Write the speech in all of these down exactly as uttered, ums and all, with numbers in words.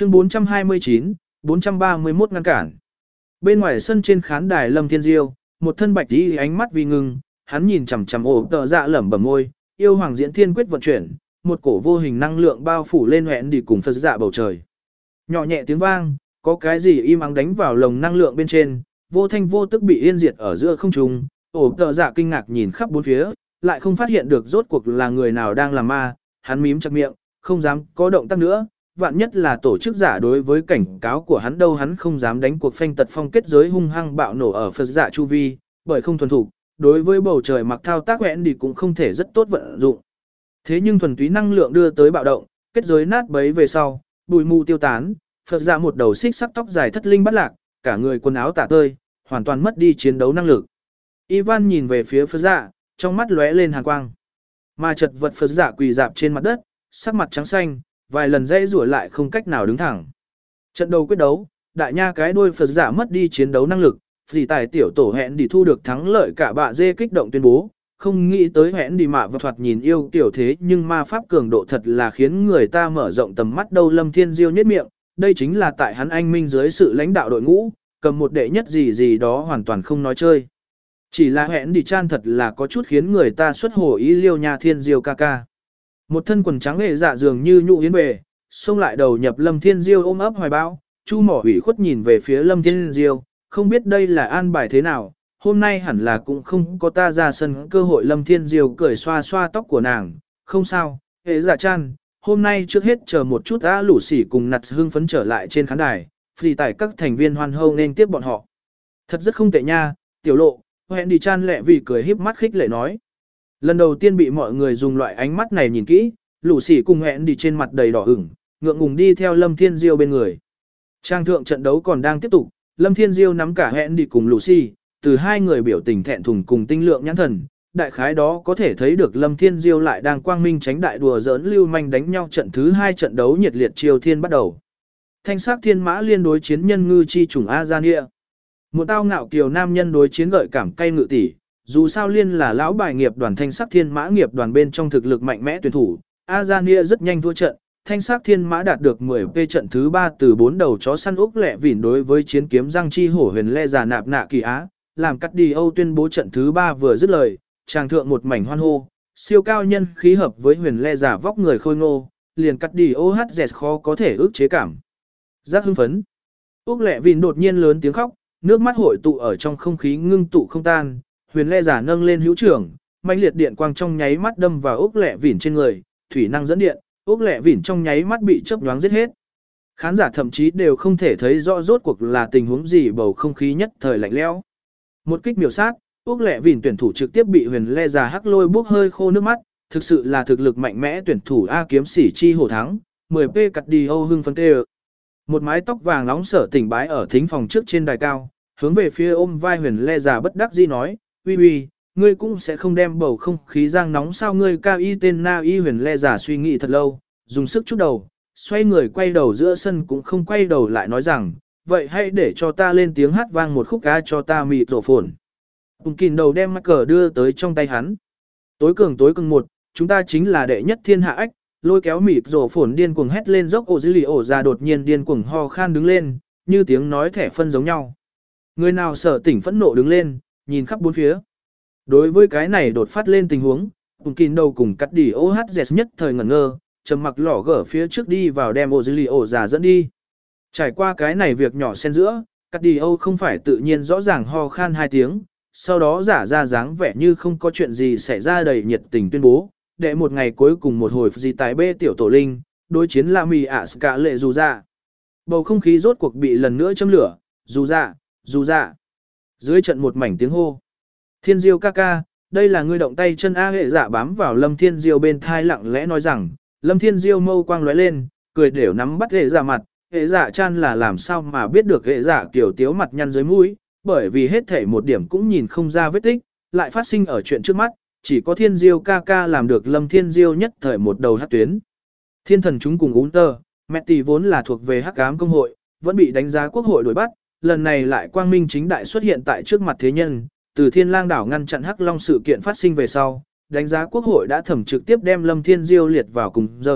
Chương bốn trăm hai mươi chín, bốn trăm ba mươi mốt ngăn cản. Bên ngoài sân trên khán đài Lâm Thiên Diêu, một thân bạch y ánh mắt vì ngưng, hắn nhìn chằm chằm ổ tợ dạ lẩm bẩm môi, yêu hoàng diễn thiên quyết vận chuyển, một cổ vô hình năng lượng bao phủ lên hoẹn đi cùng Phật dạ bầu trời. Nhỏ nhẹ tiếng vang, có cái gì im ắng đánh vào lồng năng lượng bên trên, vô thanh vô tức bị yên diệt ở giữa không trung. Ổ tợ dạ kinh ngạc nhìn khắp bốn phía, lại không phát hiện được rốt cuộc là người nào đang làm ma, hắn mím chặt miệng, không dám có động tác nữa. Vạn nhất là tổ chức giả đối với cảnh cáo của hắn đâu hắn không dám đánh cuộc phanh tật phong kết giới hung hăng bạo nổ ở Phật dạ chu vi, bởi không thuần thủ, đối với bầu trời mặc thao tác hoẹn đi cũng không thể rất tốt vận dụng. Thế nhưng thuần túy năng lượng đưa tới bạo động, kết giới nát bấy về sau, bụi mù tiêu tán, Phật dạ một đầu xích sắc tóc dài thất linh bắt lạc, cả người quần áo tả tơi, hoàn toàn mất đi chiến đấu năng lực. Ivan nhìn về phía Phật dạ, trong mắt lóe lên hàn quang. Mà chật vật Phật dạ quỳ dạp trên mặt đất, sắc mặt trắng xanh, vài lần dãy rủa lại không cách nào đứng thẳng. Trận đầu quyết đấu, đại nha cái đuôi Phật giả mất đi chiến đấu năng lực, vì tài tiểu tổ hẹn đi thu được thắng lợi cả bạ dê kích động tuyên bố, không nghĩ tới hẹn đi mạ và thoạt nhìn yêu tiểu thế nhưng ma pháp cường độ thật là khiến người ta mở rộng tầm mắt đâu. Lâm Thiên Diêu nhếch miệng, đây chính là tại hắn anh minh dưới sự lãnh đạo đội ngũ, cầm một đệ nhất gì gì đó hoàn toàn không nói chơi. Chỉ là hẹn đi chan thật là có chút khiến người ta xuất hồ ý liêu nha Thiên Diêu ca ca. Một thân quần trắng nghệ dạ dường như nhũ yến về, xông lại đầu nhập Lâm Thiên Diêu ôm ấp hoài bão, Chu Mỏ ủy khuất nhìn về phía Lâm Thiên Diêu, không biết đây là an bài thế nào, hôm nay hẳn là cũng không có ta ra sân cơ hội. Lâm Thiên Diêu cười xoa xoa tóc của nàng, không sao, hệ dạ chan, hôm nay trước hết chờ một chút đã lũ sỉ cùng nặt hưng phấn trở lại trên khán đài, phì tải các thành viên hoan hô nên tiếp bọn họ. Thật rất không tệ nha, tiểu lộ, hẹn đi chan lẹ vì cười híp mắt khích lệ nói. Lần đầu tiên bị mọi người dùng loại ánh mắt này nhìn kỹ, lũ sỉ cùng hẹn đi trên mặt đầy đỏ ửng, ngượng ngùng đi theo Lâm Thiên Diêu bên người. Trang thượng trận đấu còn đang tiếp tục, Lâm Thiên Diêu nắm cả hẹn đi cùng lũ sỉ, từ hai người biểu tình thẹn thùng cùng tinh lượng nhãn thần, đại khái đó có thể thấy được Lâm Thiên Diêu lại đang quang minh tránh đại đùa giỡn lưu manh đánh nhau. Trận thứ hai trận đấu nhiệt liệt triều thiên bắt đầu. Thanh sắc thiên mã liên đối chiến nhân ngư chi trùng Azania. Một tao ngạo kiều nam nhân đối chiến gợi cảm cay ngự tỷ. Dù sao liên là lão bài nghiệp đoàn thanh sắc thiên mã nghiệp đoàn bên trong thực lực mạnh mẽ tuyển thủ, Azania rất nhanh thua trận, thanh sắc thiên mã đạt được mười P trận thứ ba từ bốn đầu chó săn Úc lẹ vỉn đối với chiến kiếm răng chi hổ huyền lê già nạp nạ kỳ á, làm cắt đi Âu tuyên bố trận thứ ba vừa dứt lời, tràng thượng một mảnh hoan hô, siêu cao nhân khí hợp với huyền lê già vóc người khôi ngô, liền cắt đi ô hát dẹt khó có thể ức chế cảm. Giác hưng phấn. Úc lẹ vỉn đột nhiên lớn tiếng khóc, nước mắt hội tụ ở trong không khí ngưng tụ không tan. Huyền lê giả nâng lên hữu trưởng, mãnh liệt điện quang trong nháy mắt đâm vào Úc lẹ vỉn trên người, thủy năng dẫn điện, Úc lẹ vỉn trong nháy mắt bị chớp nhoáng giết hết. Khán giả thậm chí đều không thể thấy rõ rốt cuộc là tình huống gì, bầu không khí nhất thời lạnh lẽo. Một kích miểu sát, Úc lẹ vỉn tuyển thủ trực tiếp bị huyền lê giả hắc lôi bốc hơi khô nước mắt, thực sự là thực lực mạnh mẽ tuyển thủ A kiếm sĩ chi hổ thắng, mười P cắt đi Âu hưng phấn tê. Một mái tóc vàng nóng sở tỉnh bái ở thính phòng trước trên đài cao, hướng về phía ôm vai huyền lê giả bất đắc dĩ nói, uy uy, ngươi cũng sẽ không đem bầu không khí giang nóng sao? Ngươi cao y tên na y huyền lê giả suy nghĩ thật lâu, dùng sức chút đầu, xoay người quay đầu giữa sân cũng không quay đầu lại nói rằng, vậy hãy để cho ta lên tiếng hát vang một khúc ca cho ta mịt rổ phồn. Cùng kìn đầu đem mắc cờ đưa tới trong tay hắn. Tối cường tối cường một, chúng ta chính là đệ nhất thiên hạ ách, lôi kéo mịt rổ phồn điên cuồng hét lên dốc ổ dữ lì ổ ra đột nhiên điên cuồng ho khan đứng lên, như tiếng nói thẻ phân giống nhau. Người nào sở tỉnh phẫn nộ đứng lên, nhìn khắp bốn phía. Đối với cái này đột phát lên tình huống, cùng kín đầu cùng cắt đi ô hát dẹt nhất thời ngẩn ngơ, trầm mặc lỏ gở phía trước đi vào đem ô dư lì ổ giả dẫn đi. Trải qua cái này việc nhỏ xen giữa, cắt đi ô không phải tự nhiên rõ ràng ho khan hai tiếng, sau đó giả ra dáng vẻ như không có chuyện gì xảy ra đầy nhiệt tình tuyên bố, để một ngày cuối cùng một hồi gì tại bê tiểu tổ linh, đối chiến là mì ạ cả lệ dù ra. Bầu không khí rốt cuộc bị lần nữa châm lửa, dù ra, dù ra. Dưới trận một mảnh tiếng hô. Thiên Diêu ca ca, đây là ngươi động tay chân A. Hệ dạ bám vào Lâm Thiên Diêu bên thai lặng lẽ nói rằng, Lâm Thiên Diêu mâu quang lóe lên, cười đều nắm bắt hệ dạ mặt, hệ dạ chan là làm sao mà biết được hệ dạ kiểu tiếu mặt nhăn dưới mũi, bởi vì hết thể một điểm cũng nhìn không ra vết tích, lại phát sinh ở chuyện trước mắt, chỉ có Thiên Diêu ca ca làm được. Lâm Thiên Diêu nhất thời một đầu hát tuyến. Thiên thần chúng cùng ún tơ, mẹ tỷ vốn là thuộc về hắc ám công hội, vẫn bị đánh giá quốc hội đuổi bắt, lần này lại quang minh chính đại xuất hiện tại trước mặt thế nhân. Từ Thiên Lang đảo ngăn chặn Hắc Long sự kiện phát sinh về sau, đánh giá quốc hội đã thẩm trực tiếp đem Lâm Thiên Diêu liệt vào cùng giờ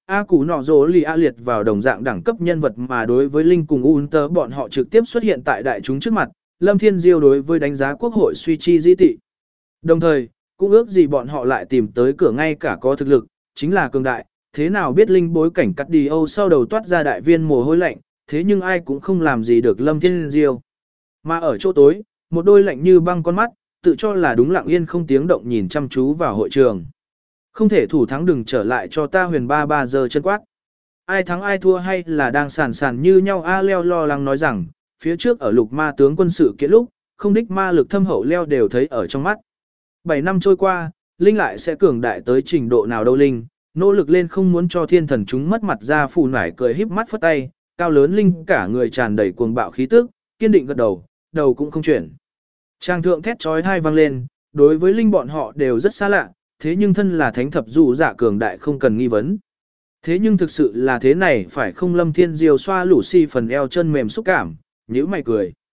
A Cú Nọ Dỗ Lì A liệt vào đồng dạng đẳng cấp nhân vật mà đối với Linh cùng Unter bọn họ trực tiếp xuất hiện tại đại chúng trước mặt, Lâm Thiên Diêu đối với đánh giá quốc hội suy chi di tị. Đồng thời, cũng ước gì bọn họ lại tìm tới cửa ngay cả có thực lực, chính là cường đại, thế nào biết Linh bối cảnh cắt đi Âu sau đầu toát ra đại viên mồ hôi lạnh, thế nhưng ai cũng không làm gì được Lâm Thiên Diêu. Mà ở chỗ tối, một đôi lạnh như băng con mắt, tự cho là đúng lặng yên không tiếng động nhìn chăm chú vào hội trường. Không thể thủ thắng đừng trở lại cho ta huyền ba ba giờ chân quát. Ai thắng ai thua hay là đang sàn sàn như nhau A Leo lo lắng nói rằng, phía trước ở lục ma tướng quân sự kiện lúc, không đích ma lực thâm hậu Leo đều thấy ở trong mắt. Bảy năm trôi qua, Linh lại sẽ cường đại tới trình độ nào đâu Linh, nỗ lực lên không muốn cho thiên thần chúng mất mặt ra phù nải cười híp mắt phất tay, cao lớn Linh cả người tràn đầy cuồng bạo khí tức, kiên định gật đầu, đầu cũng không chuyển. Trang thượng thét trói thai vang lên, đối với Linh bọn họ đều rất xa lạ, thế nhưng thân là thánh thập dù dạ cường đại không cần nghi vấn. Thế nhưng thực sự là thế này phải không Lâm Thiên Diêu xoa Lucy phần eo chân mềm xúc cảm, nhíu mày cười.